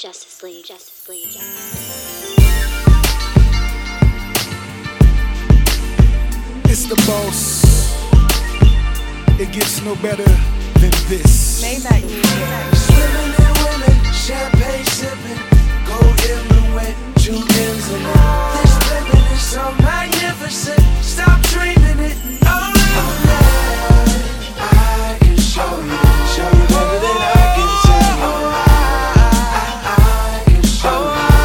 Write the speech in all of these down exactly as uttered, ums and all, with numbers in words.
Justice League, Justice League, Justice League. It's the boss. It gets no better than this. Maybach music. Swimming in women, champagne sipping, gold everywhere, two ends and all. This living is so magnificent. Stop dreaming it. Oh, I can show you, show you better than I can tell you. I can show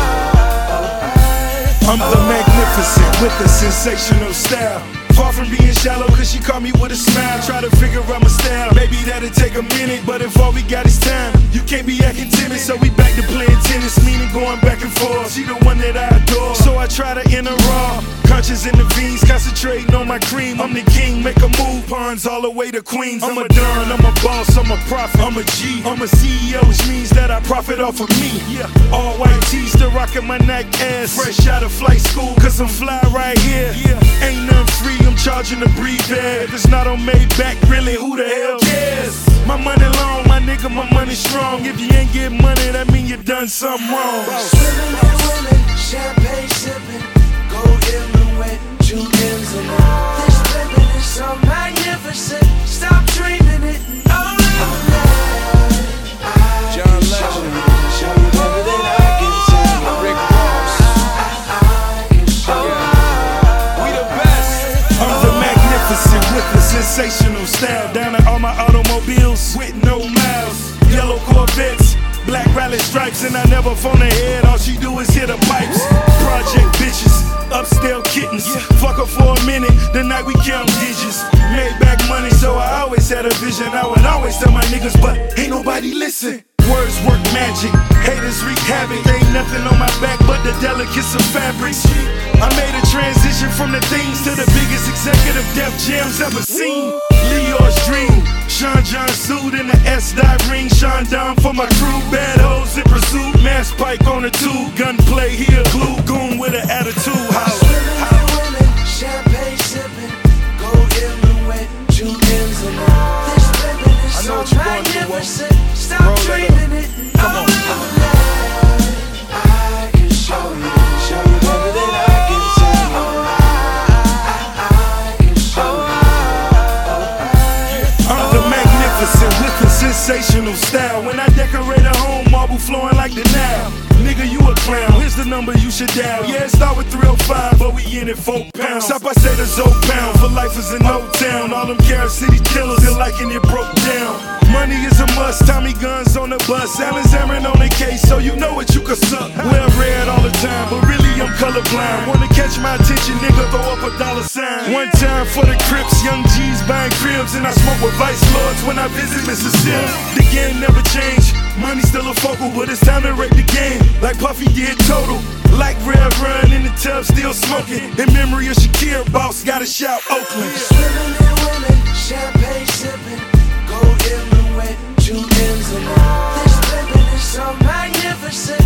you. I'm the magnificent with the sensational style. Far from being shallow, cause she caught me with a smile. Try to figure out my style, maybe that'll take a minute. But if all we got is time, you can't be acting timid. So we back to playing tennis, meaning going back and forth. She the one that I adore, so I try to enter raw. Conscious in the veins, concentrating on my cream. I'm the king, make a move, pawns all the way to Queens. I'm a don, I'm a boss, I'm a prophet, I'm a G. I'm a C E O, which means that I profit off of me. Yeah, all white tees, still rocking my Nike ass. Fresh out of flight school, cause I'm fly right here. Yeah, ain't nothing free, I'm charging to breathe there. If it's not on Maybach, really, who the hell cares? My money long, my nigga, my money strong. If you ain't get money, that mean you done something wrong. Swimming in women, champagne sipping, gold everywhere, two ends and all. This living is so magnificent. Stop dreaming it. Oh, John Legend, show you better than I can tell you. Rick Ross, I can show you. we the best. I'm the magnificent with the sensational style. Down at all my automobiles with no miles. Yellow Corvettes, black rally stripes, and I never phone ahead. All she do is hit the pipes. Project bitches, upscale kittens. Fuck her for a minute, the night we count digits. Made back money, so I always had a vision. I would always tell my niggas, but ain't nobody listen. Words work magic, haters wreak havoc. Ain't nothing on my back but the delicates of fabric. I made a transition from the things to the biggest executive Def Jams ever seen. Leo's dream, Sean John suit in the S-Dot ring. Sean Don for my crew, bad hoes in pursuit. Mass pike on the tube, gunplay here, glue goon with an attitude. How? Swimming in women, champagne sipping, gold everywhere, two ends and all. This living is I know so what you're going through, Walt. magnificent. Stop Roll it up. dreaming it. Come on. I can show you, show you better than I can tell you. I can show you. I'm the magnificent with the sensational style. When I decorate a home, marble flowing like the Nile. Nigga, you a clown, here's the number you should dial. Yeah, it start with three oh five, but we in it four pounds. Stop, I say the Zoe pound, for life is in O-Town. All them Carol City killers, still liking it broke down. Money is a must, Tommy guns on the bus. Alan Zarin on the case, so you know what you can suck. Wear red all the time, but really I'm colorblind. Wanna catch my attention, nigga, throw up a dollar sign. One time for the Crips, young G's buying cribs. And I smoke with Vice Lords when I visit Mississippi. The game never changed, money still a focal, but it's time to rape the game. Like Puffy did Total, like Red Run in the tub, still smoking. In memory of Shakir, boss, gotta shout Oakland. Swimming in women, champagne sipping, gold everywhere, two ends and all. This living is so magnificent.